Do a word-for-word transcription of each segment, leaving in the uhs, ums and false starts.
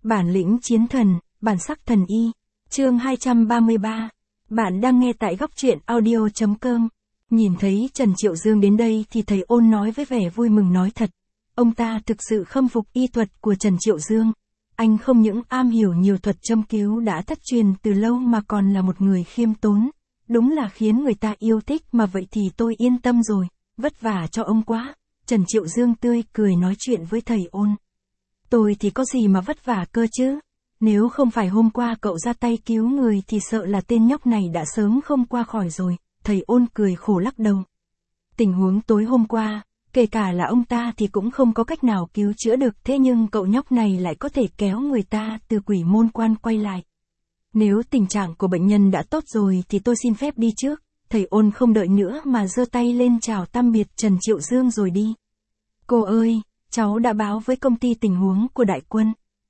Bản lĩnh chiến thần, bản sắc thần y. Chương hai trăm ba mươi ba. Bạn đang nghe tại góc truyện audio chấm com. Nhìn thấy Trần Triệu Dương đến đây thì thầy Ôn nói với vẻ vui mừng nói thật. Ông ta thực sự khâm phục y thuật của Trần Triệu Dương. Anh không những am hiểu nhiều thuật châm cứu đã thất truyền từ lâu mà còn là một người khiêm tốn. Đúng là khiến người ta yêu thích mà vậy thì tôi yên tâm rồi, vất vả cho ông quá. Trần Triệu Dương tươi cười nói chuyện với thầy Ôn. Tôi thì có gì mà vất vả cơ chứ? Nếu không phải hôm qua cậu ra tay cứu người thì sợ là tên nhóc này đã sớm không qua khỏi rồi. Thầy Ôn cười khổ lắc đầu. Tình huống tối hôm qua, kể cả là ông ta thì cũng không có cách nào cứu chữa được, thế nhưng cậu nhóc này lại có thể kéo người ta từ quỷ môn quan quay lại. Nếu tình trạng của bệnh nhân đã tốt rồi thì tôi xin phép đi trước. Thầy Ôn không đợi nữa mà giơ tay lên chào tạm biệt Trần Triệu Dương rồi đi. Cô ơi, cháu đã báo với công ty tình huống của đại quân.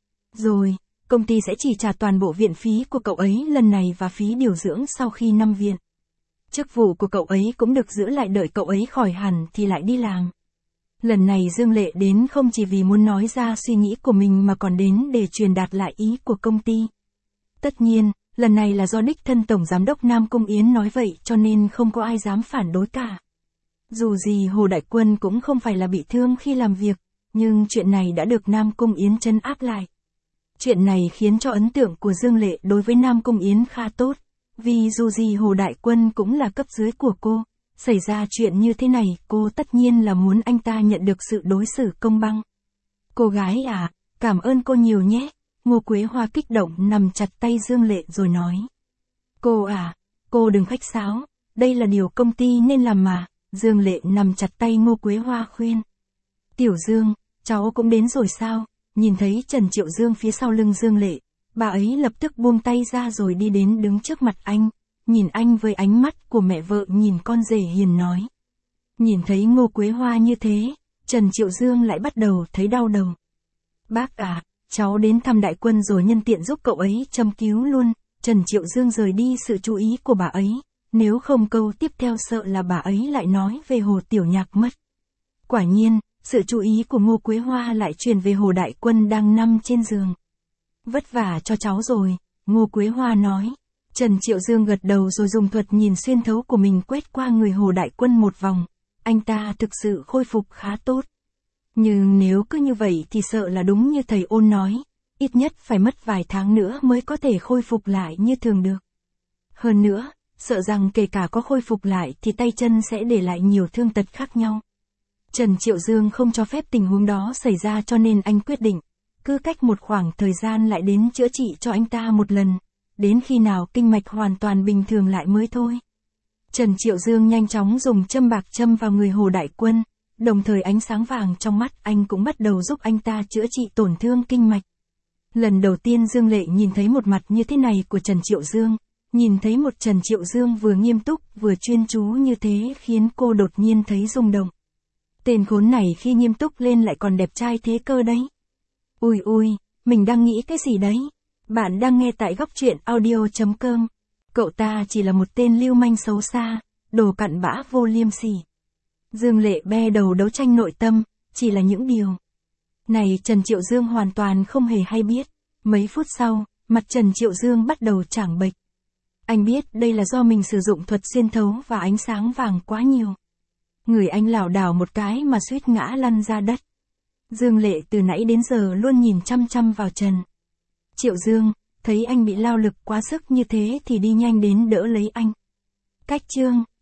Rồi, công ty sẽ chỉ trả toàn bộ viện phí của cậu ấy lần này và phí điều dưỡng sau khi năm viện. Chức vụ của cậu ấy cũng được giữ lại, đợi cậu ấy khỏi hẳn thì lại đi làm. Lần này Dương Lệ đến không chỉ vì muốn nói ra suy nghĩ của mình mà còn đến để truyền đạt lại ý của công ty. Tất nhiên, lần này là do đích thân Tổng Giám đốc Nam Cung Yến nói vậy cho nên không có ai dám phản đối cả. Dù gì Hồ Đại Quân cũng không phải là bị thương khi làm việc, nhưng chuyện này đã được Nam Cung Yến trấn áp lại. Chuyện này khiến cho ấn tượng của Dương Lệ đối với Nam Cung Yến khá tốt, vì dù gì Hồ Đại Quân cũng là cấp dưới của cô, xảy ra chuyện như thế này cô tất nhiên là muốn anh ta nhận được sự đối xử công bằng. Cô gái à, cảm ơn cô nhiều nhé. Ngô Quế Hoa kích động nằm chặt tay Dương Lệ rồi nói. Cô à, cô đừng khách sáo, đây là điều công ty nên làm mà. Dương Lệ nằm chặt tay Ngô Quế Hoa khuyên. Tiểu Dương, cháu cũng đến rồi sao? Nhìn thấy Trần Triệu Dương phía sau lưng Dương Lệ, bà ấy lập tức buông tay ra rồi đi đến đứng trước mặt anh, nhìn anh với ánh mắt của mẹ vợ nhìn con rể hiền nói. Nhìn thấy Ngô Quế Hoa như thế, Trần Triệu Dương lại bắt đầu thấy đau đầu. Bác à, cháu đến thăm đại quân rồi nhân tiện giúp cậu ấy châm cứu luôn. Trần Triệu Dương rời đi sự chú ý của bà ấy, nếu không câu tiếp theo sợ là bà ấy lại nói về Hồ Tiểu Nhạc mất. Quả nhiên, sự chú ý của Ngô Quế Hoa lại truyền về Hồ Đại Quân đang nằm trên giường. Vất vả cho cháu rồi, Ngô Quế Hoa nói. Trần Triệu Dương gật đầu rồi dùng thuật nhìn xuyên thấu của mình quét qua người Hồ Đại Quân một vòng. Anh ta thực sự khôi phục khá tốt. Nhưng nếu cứ như vậy thì sợ là đúng như thầy Ôn nói, ít nhất phải mất vài tháng nữa mới có thể khôi phục lại như thường được. Hơn nữa, sợ rằng kể cả có khôi phục lại thì tay chân sẽ để lại nhiều thương tật khác nhau. Trần Triệu Dương không cho phép tình huống đó xảy ra cho nên anh quyết định, cứ cách một khoảng thời gian lại đến chữa trị cho anh ta một lần, đến khi nào kinh mạch hoàn toàn bình thường lại mới thôi. Trần Triệu Dương nhanh chóng dùng châm bạc châm vào người Hồ Đại Quân, đồng thời ánh sáng vàng trong mắt anh cũng bắt đầu giúp anh ta chữa trị tổn thương kinh mạch. Lần đầu tiên Dương Lệ nhìn thấy một mặt như thế này của Trần Triệu Dương, nhìn thấy một Trần Triệu Dương vừa nghiêm túc vừa chuyên chú như thế khiến cô đột nhiên thấy rung động. Tên khốn này khi nghiêm túc lên lại còn đẹp trai thế cơ đấy. Ui ui, mình đang nghĩ cái gì đấy? Bạn đang nghe tại góc truyện audio chấm com. Cậu ta chỉ là một tên lưu manh xấu xa, đồ cặn bã vô liêm sỉ. Dương Lệ be đầu đấu tranh nội tâm, chỉ là những điều này Trần Triệu Dương hoàn toàn không hề hay biết. Mấy phút sau, mặt Trần Triệu Dương bắt đầu trảng bệch. Anh biết đây là do mình sử dụng thuật xuyên thấu và ánh sáng vàng quá nhiều. Người anh lảo đảo một cái mà suýt ngã lăn ra đất. Dương Lệ từ nãy đến giờ luôn nhìn chăm chăm vào Trần Triệu Dương, thấy anh bị lao lực quá sức như thế thì đi nhanh đến đỡ lấy anh. Cách chương